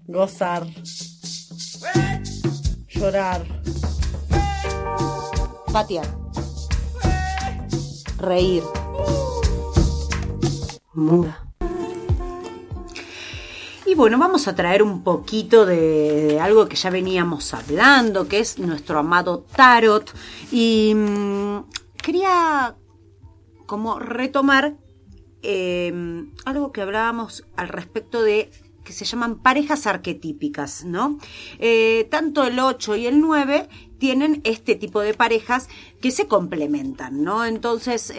gozar, llorar, patear, reír, muda. Y bueno, vamos a traer un poquito de algo que ya veníamos hablando, que es nuestro amado tarot. Y quería como retomar algo que hablábamos al respecto de que se llaman parejas arquetípicas, ¿no? Tanto el 8 y el 9 tienen este tipo de parejas que se complementan, ¿no? Entonces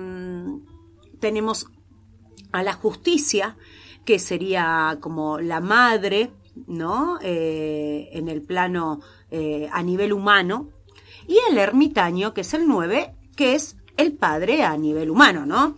tenemos a la justicia, que sería como la madre, ¿no? En el plano a nivel humano, y el ermitaño, que es el 9, que es el padre a nivel humano, ¿no?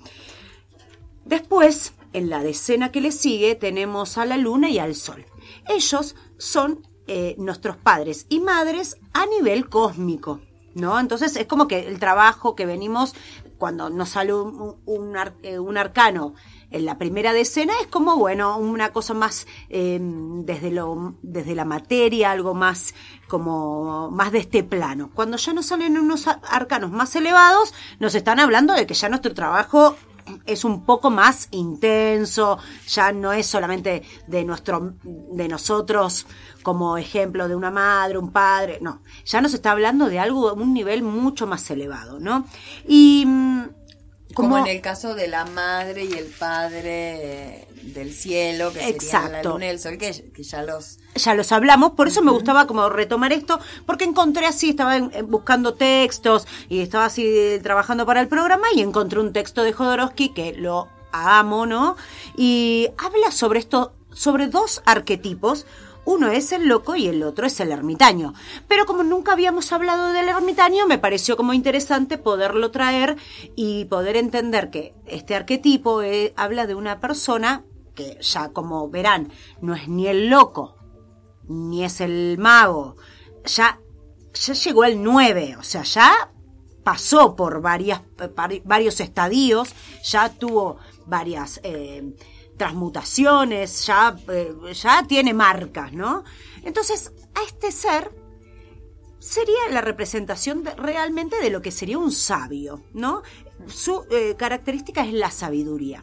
Después, en la decena que le sigue, tenemos a la luna y al sol. Ellos son nuestros padres y madres a nivel cósmico, ¿no? Entonces es como que el trabajo que venimos, cuando nos sale un arcano en la primera decena, es como, bueno, una cosa más desde la materia, algo más como más de este plano. Cuando ya nos salen unos arcanos más elevados, nos están hablando de que ya nuestro trabajo es un poco más intenso, ya no es solamente de nosotros como ejemplo de una madre, un padre, no, ya nos está hablando de algo, un nivel mucho más elevado, ¿no? Y como en el caso de la madre y el padre del cielo, que serían la luna y el sol, que ya los hablamos. Por eso me gustaba como retomar esto, porque encontré así, estaba buscando textos y estaba así trabajando para el programa y encontré un texto de Jodorowsky que lo amo, ¿no? Y habla sobre dos arquetipos. Uno es el loco y el otro es el ermitaño. Pero como nunca habíamos hablado del ermitaño, me pareció como interesante poderlo traer y poder entender que este arquetipo habla de una persona que ya, como verán, no es ni el loco, ni es el mago. Ya llegó el 9, o sea, ya pasó por varios estadios, ya tuvo varias transmutaciones, ya tiene marcas, ¿no? Entonces, a este ser sería la representación realmente de lo que sería un sabio, ¿no? Su característica es la sabiduría.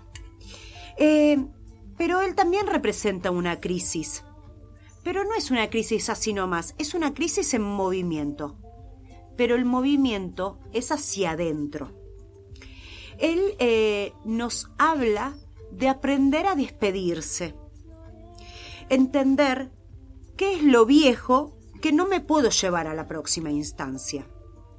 Pero él también representa una crisis. Pero no es una crisis así nomás, es una crisis en movimiento. Pero el movimiento es hacia adentro. Él nos habla de aprender a despedirse, entender qué es lo viejo que no me puedo llevar a la próxima instancia.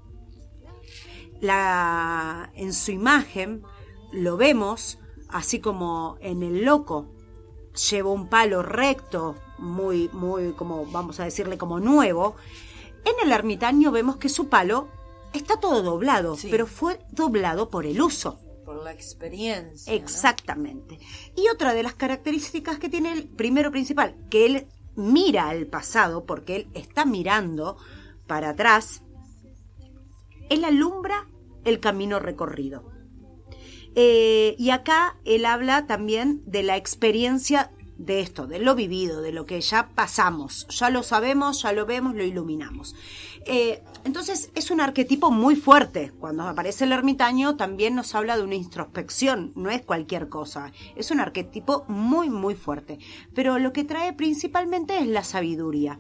En su imagen lo vemos, así como en el loco, lleva un palo recto, muy, muy, como vamos a decirle, como nuevo. En el ermitaño vemos que su palo está todo doblado, sí, pero fue doblado por el uso. Por la experiencia. Exactamente. ¿No? Y otra de las características que tiene el primero principal, que él mira al pasado, porque él está mirando para atrás, él alumbra el camino recorrido. Y acá él habla también de la experiencia de esto, de lo vivido, de lo que ya pasamos, ya lo sabemos, ya lo vemos, lo iluminamos. Entonces es un arquetipo muy fuerte. Cuando aparece el ermitaño también nos habla de una introspección, no es cualquier cosa, es un arquetipo muy muy fuerte, pero lo que trae principalmente es la sabiduría.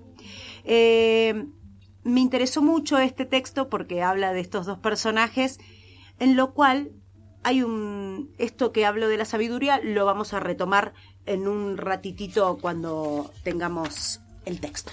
Me interesó mucho este texto porque habla de estos dos personajes, en lo cual hay esto que hablo de la sabiduría lo vamos a retomar en un ratitito cuando tengamos el texto.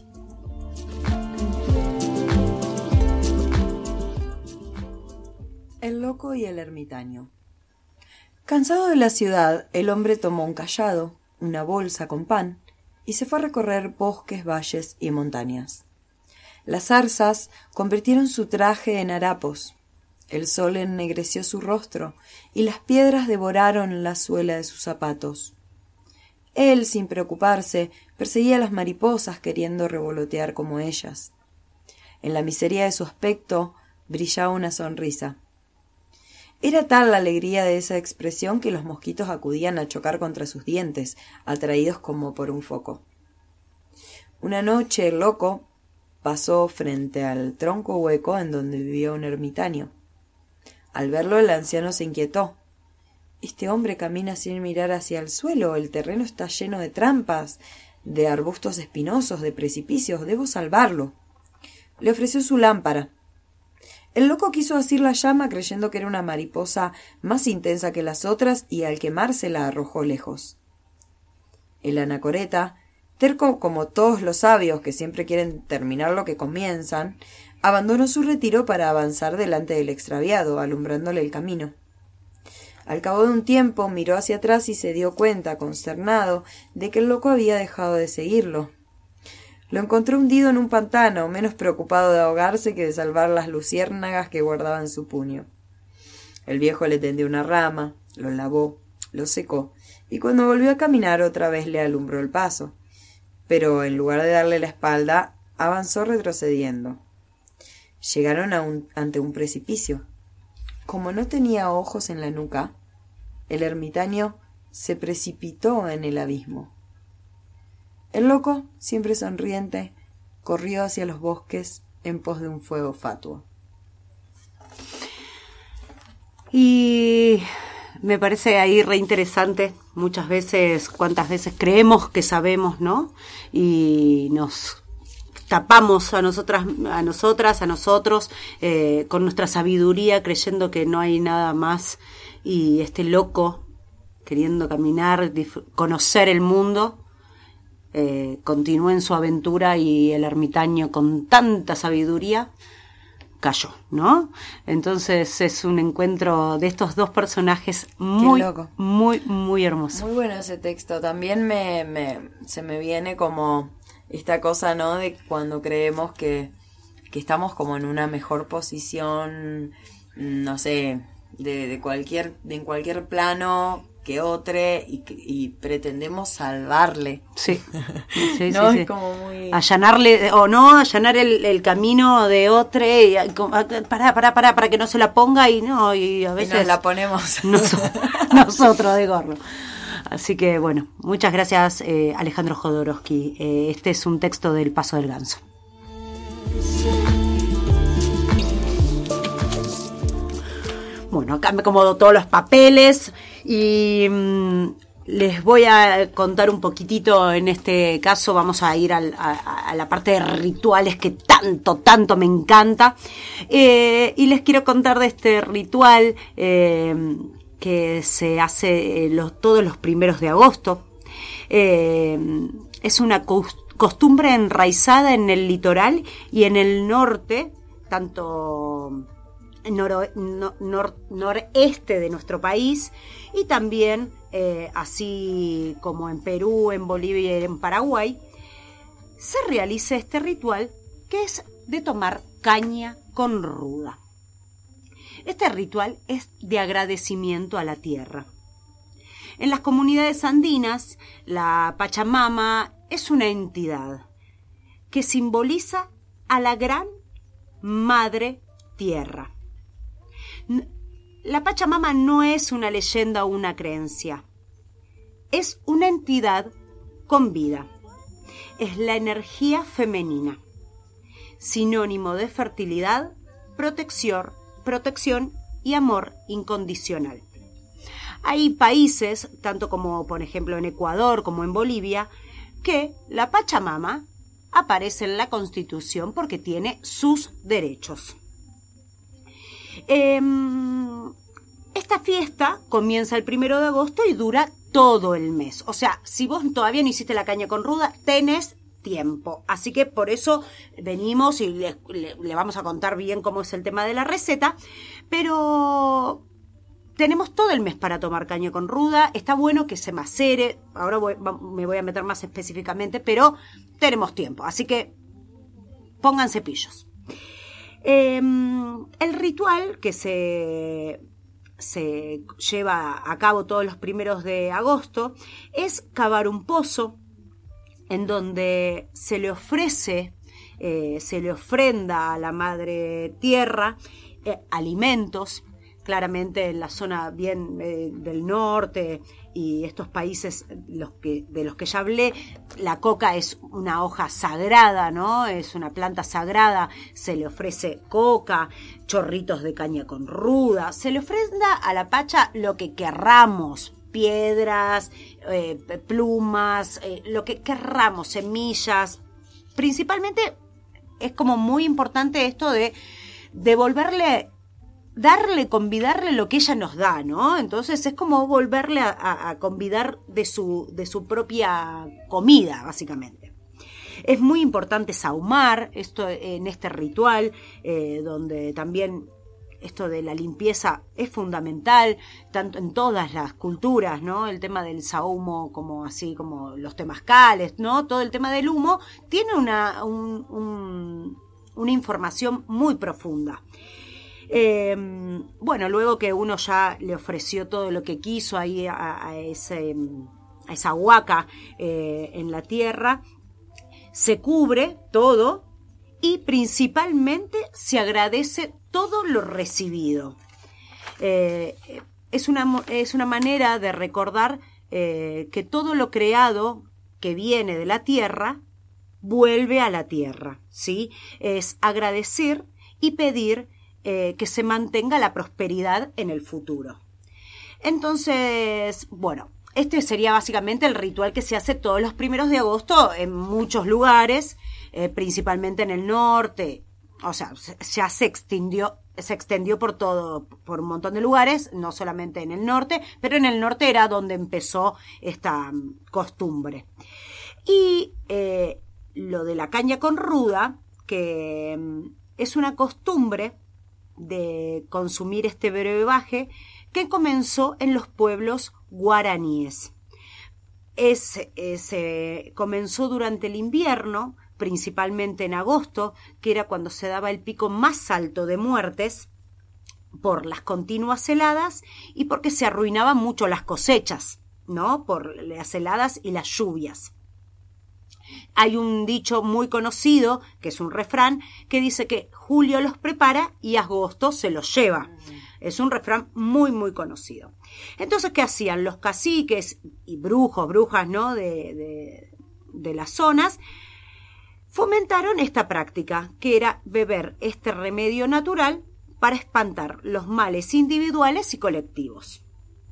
El loco y el ermitaño. Cansado de la ciudad, el hombre tomó un cayado, una bolsa con pan, y se fue a recorrer bosques, valles y montañas. Las zarzas convirtieron su traje en harapos, el sol ennegreció su rostro, y las piedras devoraron la suela de sus zapatos. Él, sin preocuparse, perseguía las mariposas queriendo revolotear como ellas. En la miseria de su aspecto brillaba una sonrisa. Era tal la alegría de esa expresión que los mosquitos acudían a chocar contra sus dientes, atraídos como por un foco. Una noche el loco pasó frente al tronco hueco en donde vivía un ermitaño. Al verlo, el anciano se inquietó. Este hombre camina sin mirar hacia el suelo. El terreno está lleno de trampas, de arbustos espinosos, de precipicios. Debo salvarlo. Le ofreció su lámpara. El loco quiso asir la llama creyendo que era una mariposa más intensa que las otras y al quemarse la arrojó lejos. El anacoreta, terco como todos los sabios que siempre quieren terminar lo que comienzan, abandonó su retiro para avanzar delante del extraviado, alumbrándole el camino. Al cabo de un tiempo miró hacia atrás y se dio cuenta, consternado, de que el loco había dejado de seguirlo. Lo encontró hundido en un pantano, menos preocupado de ahogarse que de salvar las luciérnagas que guardaba en su puño. El viejo le tendió una rama, lo lavó, lo secó, y cuando volvió a caminar otra vez le alumbró el paso. Pero en lugar de darle la espalda, avanzó retrocediendo. Llegaron ante un precipicio. Como no tenía ojos en la nuca, el ermitaño se precipitó en el abismo. El loco, siempre sonriente, corrió hacia los bosques en pos de un fuego fatuo. Y me parece ahí reinteresante muchas veces, cuántas veces creemos que sabemos, ¿no? Y nos tapamos a nosotros, con nuestra sabiduría, creyendo que no hay nada más. Y este loco, queriendo caminar, conocer el mundo, continuó en su aventura y el ermitaño con tanta sabiduría cayó, ¿no? Entonces es un encuentro de estos dos personajes muy, muy, muy hermoso. Muy bueno ese texto. También se me viene como esta cosa, ¿no? De cuando creemos que estamos como en una mejor posición, no sé, en cualquier plano que otro y pretendemos salvarle. Sí, sí, ¿no? sí, Es como muy... allanar el camino de otro y para que no se la ponga y a veces y nos la ponemos nosotros de gorro. Así que bueno, muchas gracias Alejandro Jodorowsky. Este es un texto del Paso del Ganso. Bueno, acá me acomodo todos los papeles y les voy a contar un poquitito. En este caso vamos a ir a la parte de rituales que tanto me encanta. Y les quiero contar de este ritual que se hace todos los primeros de agosto. Es una costumbre enraizada en el litoral y en el norte, tanto noreste de nuestro país, y también así como en Perú, en Bolivia y en Paraguay, se realiza este ritual que es de tomar caña con ruda. Este ritual es de agradecimiento a la tierra. En las comunidades andinas, la Pachamama es una entidad que simboliza a la gran madre tierra. La Pachamama no es una leyenda o una creencia. Es una entidad con vida. Es la energía femenina, sinónimo de fertilidad, protección y amor incondicional. Hay países, tanto como por ejemplo en Ecuador como en Bolivia, que la Pachamama aparece en la Constitución porque tiene sus derechos. Esta fiesta comienza el 1 de agosto y dura todo el mes. O sea, si vos todavía no hiciste la caña con ruda, tenés tiempo. Así que por eso venimos y le vamos a contar bien cómo es el tema de la receta. Pero tenemos todo el mes para tomar caña con ruda. Está bueno que se macere. Ahora me voy a meter más específicamente, pero tenemos tiempo. Así que pónganse pillos. El ritual que se lleva a cabo todos los 1 de agosto es cavar un pozo en donde se le ofrenda a la madre tierra alimentos, claramente en la zona bien del norte y estos países de los que ya hablé, la coca es una hoja sagrada, ¿no? Es una planta sagrada, se le ofrece coca, chorritos de caña con ruda, se le ofrenda a la Pacha lo que querramos, piedras, plumas, lo que querramos, semillas. Principalmente es como muy importante esto de devolverle, convidarle lo que ella nos da, ¿no? Entonces es como volverle a convidar de su propia comida, básicamente. Es muy importante sahumar esto en este ritual, donde también esto de la limpieza es fundamental, tanto en todas las culturas, ¿no? El tema del sahumo, como así como los temazcales, ¿no? Todo el tema del humo tiene una información muy profunda. Bueno, luego que uno ya le ofreció todo lo que quiso ahí a esa huaca en la tierra, se cubre todo y principalmente se agradece todo lo recibido. Es una manera de recordar que todo lo creado que viene de la tierra vuelve a la tierra, ¿sí? Es agradecer y pedir que se mantenga la prosperidad en el futuro. Entonces, bueno, este sería básicamente el ritual que se hace todos los 1 de agosto en muchos lugares, principalmente en el norte. O sea, ya se extendió por un montón de lugares, no solamente en el norte, pero en el norte era donde empezó esta costumbre. Y lo de la caña con ruda, que es una costumbre de consumir este brebaje que comenzó en los pueblos guaraníes. Se comenzó durante el invierno, principalmente en agosto, que era cuando se daba el pico más alto de muertes por las continuas heladas y porque se arruinaban mucho las cosechas, ¿no? Por las heladas y las lluvias. Hay un dicho muy conocido, que es un refrán, que dice que julio los prepara y agosto se los lleva. Es un refrán muy, muy conocido. Entonces, ¿qué hacían? Los caciques y brujas, ¿no? de las zonas, fomentaron esta práctica, que era beber este remedio natural para espantar los males individuales y colectivos.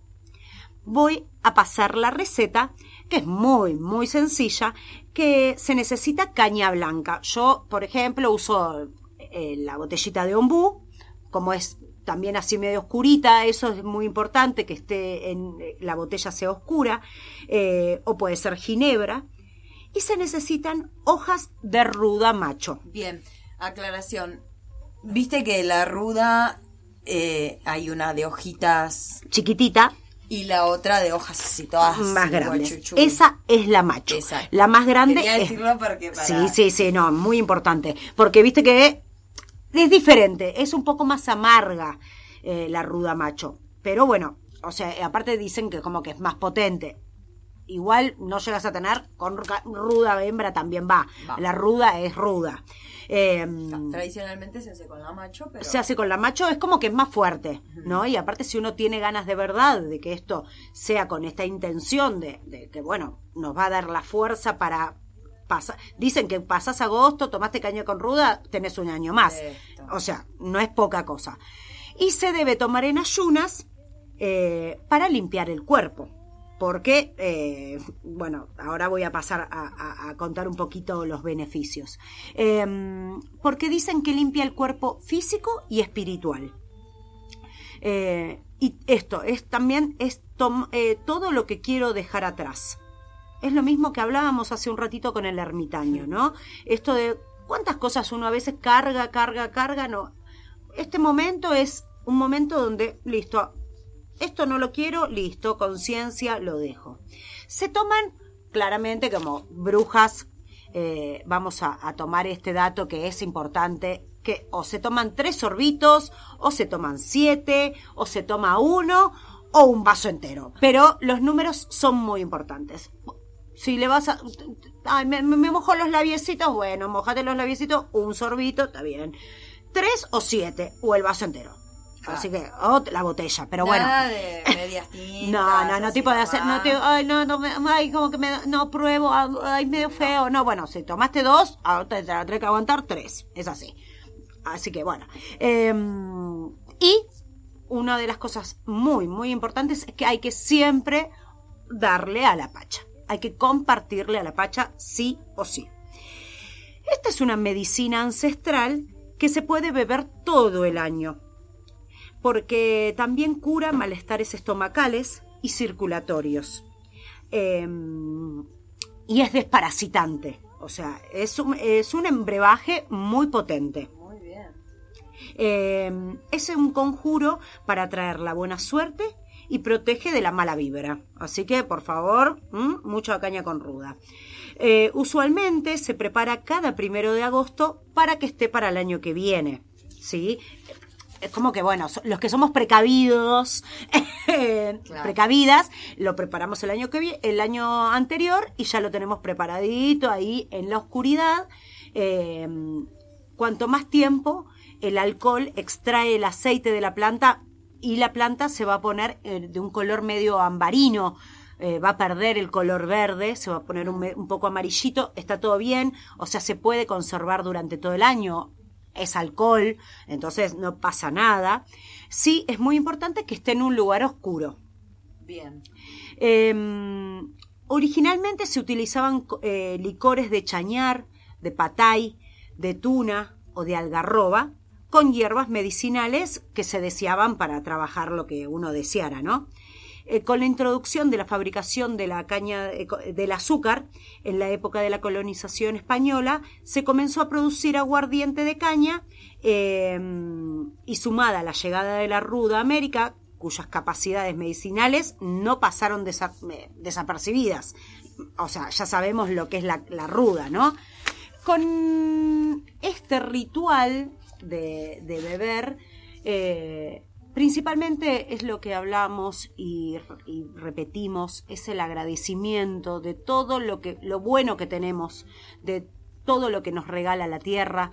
Voy a pasar la receta, que es muy, muy sencilla, que se necesita caña blanca. Yo, por ejemplo, uso la botellita de ombú, como es también así medio oscurita, eso es muy importante, que la botella sea oscura, o puede ser ginebra. Y se necesitan hojas de ruda macho. Bien, aclaración. Viste que la ruda hay una de hojitas chiquitita y la otra de hojas así todas más grandes. Esa es la macho. Exacto. La más grande. Quería decirlo porque Sí, no, muy importante. Porque viste que es diferente, es un poco más amarga la ruda macho. Pero bueno, o sea, aparte dicen que como que es más potente. Igual no llegas a tener, con ruda hembra también va. La ruda es ruda. Tradicionalmente se hace con la macho, pero... Se hace con la macho, es como que es más fuerte, ¿no? Y aparte si uno tiene ganas de verdad de que esto sea con esta intención de que, bueno, nos va a dar la fuerza para pasar. Dicen que pasás agosto, tomaste caña con ruda, tenés un año más. O sea, no es poca cosa. Y se debe tomar en ayunas para limpiar el cuerpo. Porque, bueno, ahora voy a pasar a contar un poquito los beneficios. Porque dicen que limpia el cuerpo físico y espiritual. Y esto también todo lo que quiero dejar atrás. Es lo mismo que hablábamos hace un ratito con el ermitaño, ¿no? Esto de cuántas cosas uno a veces carga, no. Este momento es un momento donde, listo, esto no lo quiero, listo, conciencia, lo dejo. Se toman claramente como brujas, vamos a tomar este dato que es importante, que o se toman 3 sorbitos, o se toman 7, o se toma 1, o un vaso entero. Pero los números son muy importantes. Si le vas a... Ay, me mojo los labiecitos, bueno, mojate los labiecitos, un sorbito, está bien. 3 o 7, o el vaso entero. Así que, o la botella, pero bueno. Nada de medias tintas. No, tipo de hacer, como que no pruebo, ay, medio feo. No, bueno, si tomaste 2, ahora te la tenés que aguantar 3, es así. Así que bueno. Y una de las cosas muy, muy importantes es que hay que siempre darle a la pacha. Hay que compartirle a la pacha sí o sí. Esta es una medicina ancestral que se puede beber todo el año, porque también cura malestares estomacales y circulatorios. Y es desparasitante, o sea, es un embrebaje muy potente. Muy bien. Es un conjuro para atraer la buena suerte y protege de la mala vibra. Así que, por favor, mucha caña con ruda. Usualmente se prepara cada 1 de agosto para que esté para el año que viene, ¿sí? Es como que, bueno, los que somos precavidos, claro, precavidas, lo preparamos el año anterior y ya lo tenemos preparadito ahí en la oscuridad. Cuanto más tiempo, el alcohol extrae el aceite de la planta y la planta se va a poner de un color medio ambarino, va a perder el color verde, se va a poner un poco amarillito, está todo bien, o sea, se puede conservar durante todo el año. Es alcohol, entonces no pasa nada. Sí, es muy importante que esté en un lugar oscuro. Bien. Originalmente se utilizaban licores de chañar, de patay, de tuna o de algarroba, con hierbas medicinales que se deseaban para trabajar lo que uno deseara, ¿no? Con la introducción de la fabricación de la caña del azúcar en la época de la colonización española, se comenzó a producir aguardiente de caña y sumada a la llegada de la ruda a América, cuyas capacidades medicinales no pasaron desapercibidas. O sea, ya sabemos lo que es la ruda, ¿no? Con este ritual de beber, principalmente es lo que hablamos y repetimos, es el agradecimiento de todo lo bueno que tenemos, de todo lo que nos regala la tierra.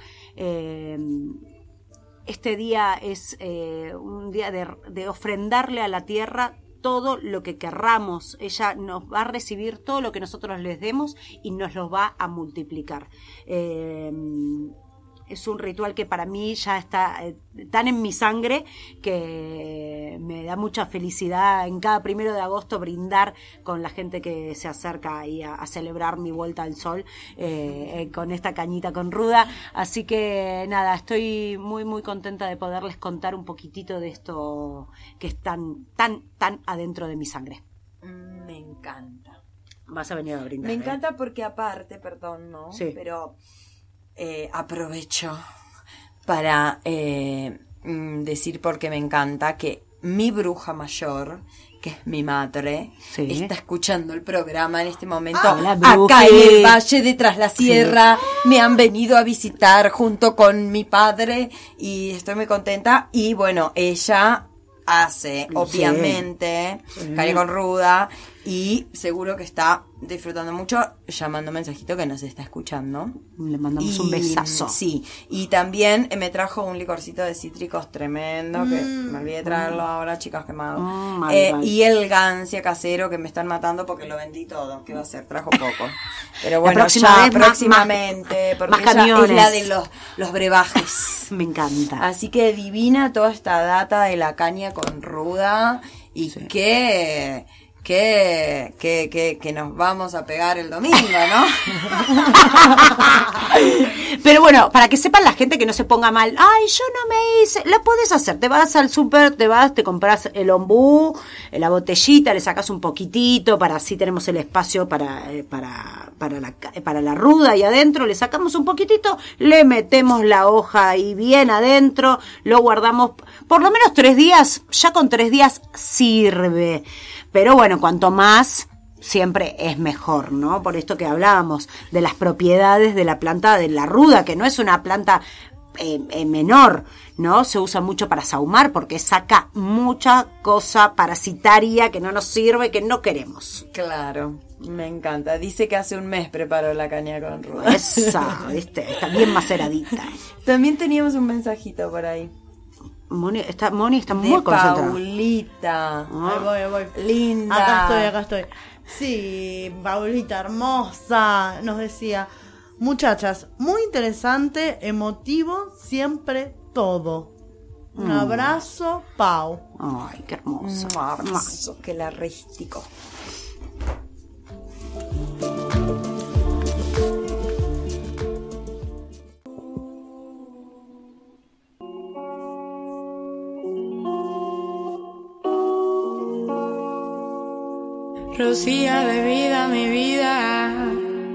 Este día es un día de ofrendarle a la tierra todo lo que querramos. Ella nos va a recibir todo lo que nosotros les demos y nos lo va a multiplicar. Es un ritual que para mí ya está tan en mi sangre que me da mucha felicidad en cada 1 de agosto brindar con la gente que se acerca ahí a celebrar mi vuelta al sol con esta cañita con ruda. Así que nada, estoy muy muy contenta de poderles contar un poquitito de esto que es tan adentro de mi sangre. Me encanta. Vas a venir a brindar. Me encanta porque aparte, perdón, ¿no? Sí. Pero aprovecho para decir, porque me encanta, que mi bruja mayor, que es mi madre, sí, está escuchando el programa en este momento. Hola, acá en el Valle de Tras la Sierra. Sí. Me han venido a visitar junto con mi padre y estoy muy contenta. Y bueno, ella hace, obviamente, sí, caña con ruda, y seguro que está disfrutando mucho, llamando un mensajito que nos está escuchando. Le mandamos un besazo. Sí, y también me trajo un licorcito de cítricos tremendo, que me olvidé de traerlo ahora, chicas, quemados. Y el gancia casero, que me están matando porque lo vendí todo. ¿Qué va a hacer? Trajo poco. Pero bueno, ya próximamente, porque más camiones. Es la de los brebajes. Me encanta. Así que divina toda esta data de la caña con ruda, y sí, que nos vamos a pegar el domingo, ¿no? Pero bueno, para que sepan la gente, que no se ponga mal, ay, yo no me hice, lo podés hacer, te vas al súper, te compras el ombú, la botellita, le sacas un poquitito, para así tenemos el espacio para la ruda, y adentro le sacamos un poquitito, le metemos la hoja ahí bien adentro, lo guardamos por lo menos 3 días, ya con 3 días sirve. Pero bueno, cuanto más, siempre es mejor, ¿no? Por esto que hablábamos de las propiedades de la planta de la ruda, que no es una planta menor, ¿no? Se usa mucho para sahumar porque saca mucha cosa parasitaria que no nos sirve, que no queremos. Claro, me encanta. Dice que hace un mes preparó la caña con ruda. Esa, ¿viste? Está bien maceradita. También teníamos un mensajito por ahí. Moni está muy de concentrada. Paulita. Ahí voy. Linda. Acá estoy. Sí, Paulita, hermosa. Nos decía, muchachas, muy interesante, emotivo, siempre todo. Un abrazo, Pau. Ay, qué hermoso. Un abrazo que la rístico. Rocía de vida mi vida,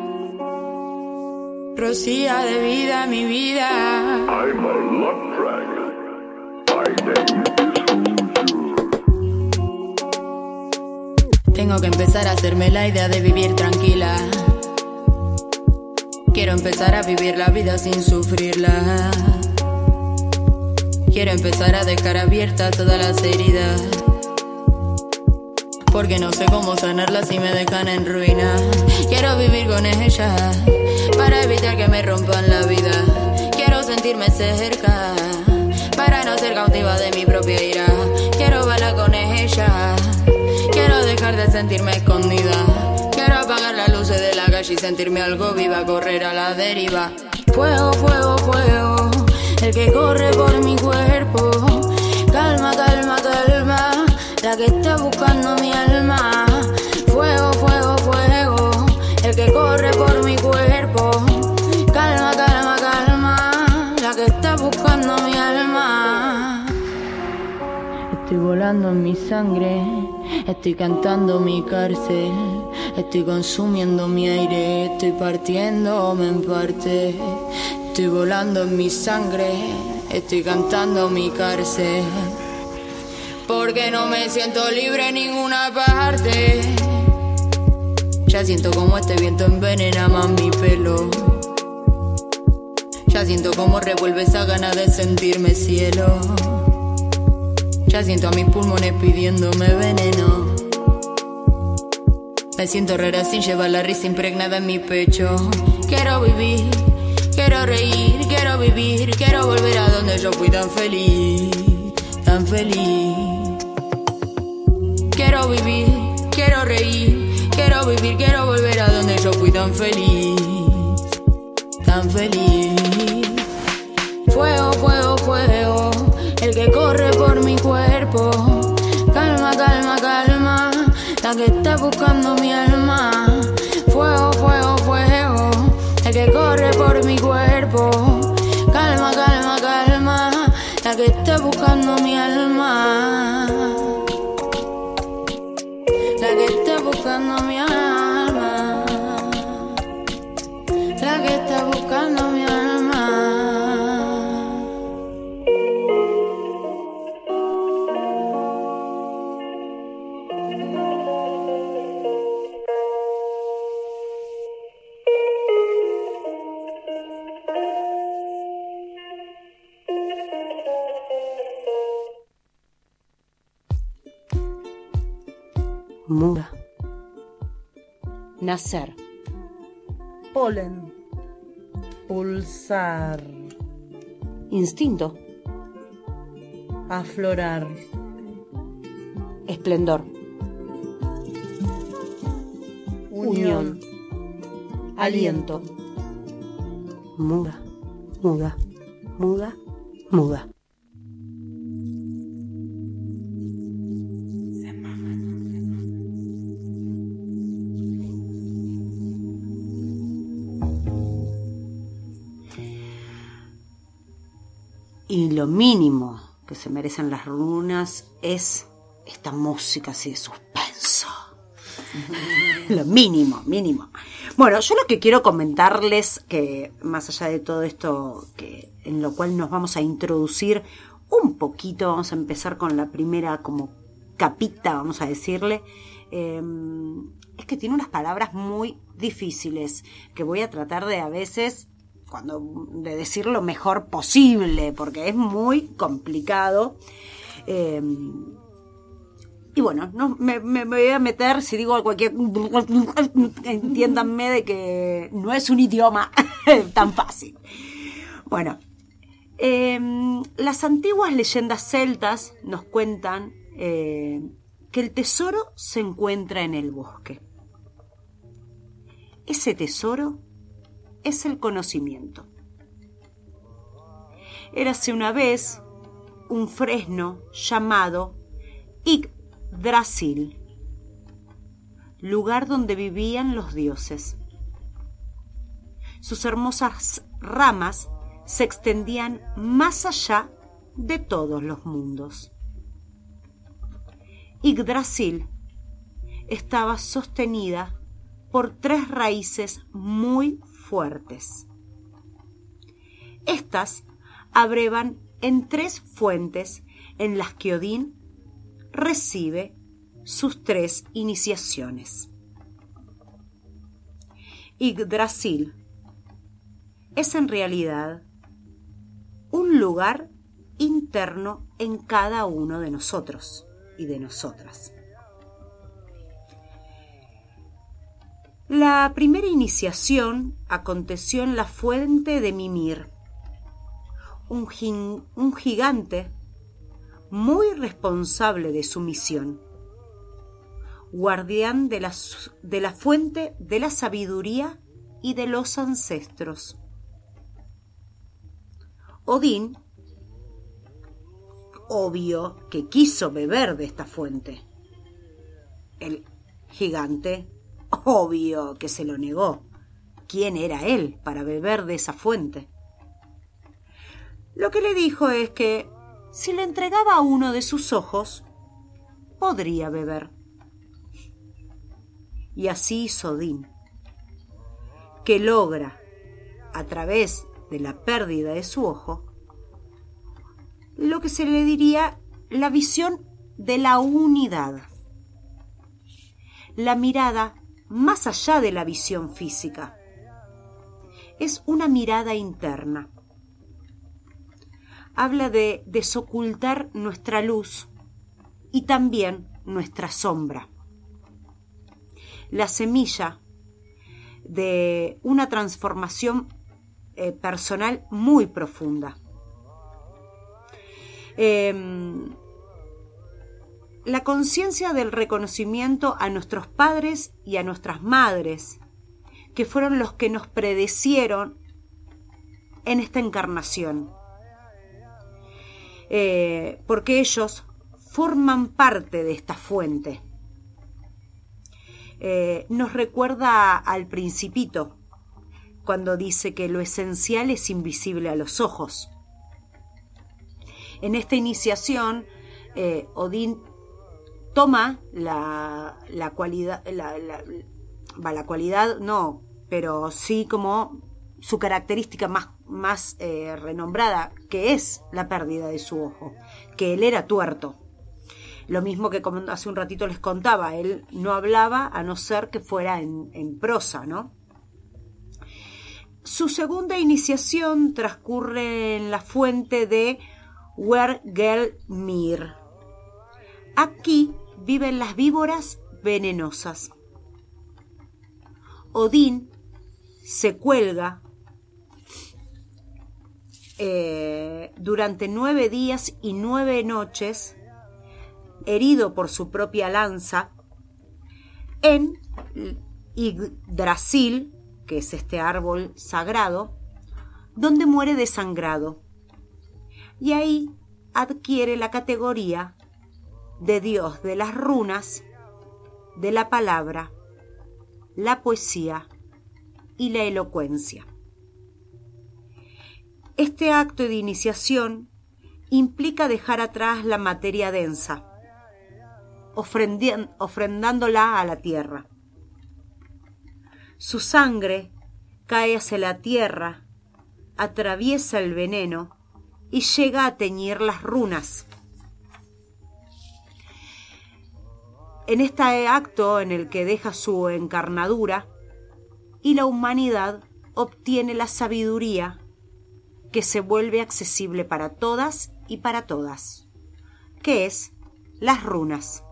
rocía de vida mi vida. I'm a luck dragon. My name is Hozier. Tengo que empezar a hacerme la idea de vivir tranquila. Quiero empezar a vivir la vida sin sufrirla. Quiero empezar a dejar abiertas todas las heridas, porque no sé cómo sanarlas si me dejan en ruina. Quiero vivir con ella para evitar que me rompan la vida. Quiero sentirme cerca para no ser cautiva de mi propia ira. Quiero bailar con ella, quiero dejar de sentirme escondida. Quiero apagar las luces de la calle y sentirme algo viva, correr a la deriva. Fuego, fuego, fuego, el que corre por mi cuerpo. Calma, calma, calma, la que está buscando mi alma. Fuego, fuego, fuego, el que corre por mi cuerpo. Calma, calma, calma, la que está buscando mi alma. Estoy volando en mi sangre, estoy cantando mi cárcel, estoy consumiendo mi aire, estoy partiéndome en parte. Estoy volando en mi sangre, estoy cantando mi cárcel, porque no me siento libre en ninguna parte. Ya siento como este viento envenena más mi pelo. Ya siento como revuelve esa gana de sentirme cielo. Ya siento a mis pulmones pidiéndome veneno. Me siento rara sin llevar la risa impregnada en mi pecho. Quiero vivir, quiero reír, quiero vivir, quiero volver a donde yo fui tan feliz, tan feliz. Quiero vivir, quiero reír, quiero vivir, quiero volver a donde yo fui tan feliz, tan feliz. Fuego, fuego, fuego, el que corre por mi cuerpo. Calma, calma, calma, la que está buscando mi alma. Fuego, fuego, fuego, el que corre por mi cuerpo. Calma, calma, calma, la que está buscando mi alma. La que está buscando mi alma. La que está buscando mi alma. Muda. Nacer. Polen. Pulsar. Instinto. Aflorar. Esplendor. Unión. Aliento. Muda. Muda. Muda. Muda. Y lo mínimo que se merecen las runas es esta música así de suspenso. Lo mínimo, mínimo. Bueno, yo lo que quiero comentarles, que más allá de todo esto que en lo cual nos vamos a introducir un poquito, vamos a empezar con la primera como capita, vamos a decirle, es que tiene unas palabras muy difíciles que voy a tratar de a veces de decir lo mejor posible, porque es muy complicado. Y bueno, no me voy a meter, si digo cualquier... entiéndanme de que no es un idioma tan fácil. Bueno, Las antiguas leyendas celtas nos cuentan que el tesoro se encuentra en el bosque. Ese tesoro es el conocimiento. Érase una vez un fresno llamado Yggdrasil, lugar donde vivían los dioses. Sus hermosas ramas se extendían más allá de todos los mundos. Yggdrasil estaba sostenida por 3 raíces muy fuertes. Estas abrevan en 3 fuentes en las que Odín recibe sus 3 iniciaciones. Yggdrasil es en realidad un lugar interno en cada uno de nosotros y de nosotras. La primera iniciación aconteció en la fuente de Mimir, un gigante muy responsable de su misión, guardián de la fuente de la sabiduría y de los ancestros. Odín, obvio que quiso beber de esta fuente. El gigante, obvio que se lo negó. ¿Quién era él para beber de esa fuente? Lo que le dijo es que si le entregaba uno de sus ojos, podría beber. Y así hizo Odín, que logra, a través de la pérdida de su ojo, lo que se le diría la visión de la unidad, la mirada más allá de la visión física. Es una mirada interna. Habla de desocultar nuestra luz y también nuestra sombra. La semilla de una transformación personal muy profunda. La conciencia del reconocimiento a nuestros padres y a nuestras madres, que fueron los que nos predecieron en esta encarnación. Porque ellos forman parte de esta fuente. Nos recuerda al Principito, cuando dice que lo esencial es invisible a los ojos. En esta iniciación, Odín toma la cualidad, la cualidad no, pero sí como su característica más renombrada, que es la pérdida de su ojo, que él era tuerto. Lo mismo que como hace un ratito les contaba, él no hablaba a no ser que fuera en prosa, ¿no? Su segunda iniciación transcurre en la fuente de Hvergelmir. Aquí viven las víboras venenosas. Odín se cuelga durante 9 días y 9 noches, herido por su propia lanza, en Yggdrasil, que es este árbol sagrado, donde muere desangrado. Y ahí adquiere la categoría de dios de las runas, de la palabra, la poesía y la elocuencia. Este acto de iniciación implica dejar atrás la materia densa, ofrendándola a la tierra. Su sangre cae hacia la tierra, atraviesa el veneno y llega a teñir las runas. En este acto en el que deja su encarnadura y la humanidad obtiene la sabiduría que se vuelve accesible para todas y para todas, que es las runas.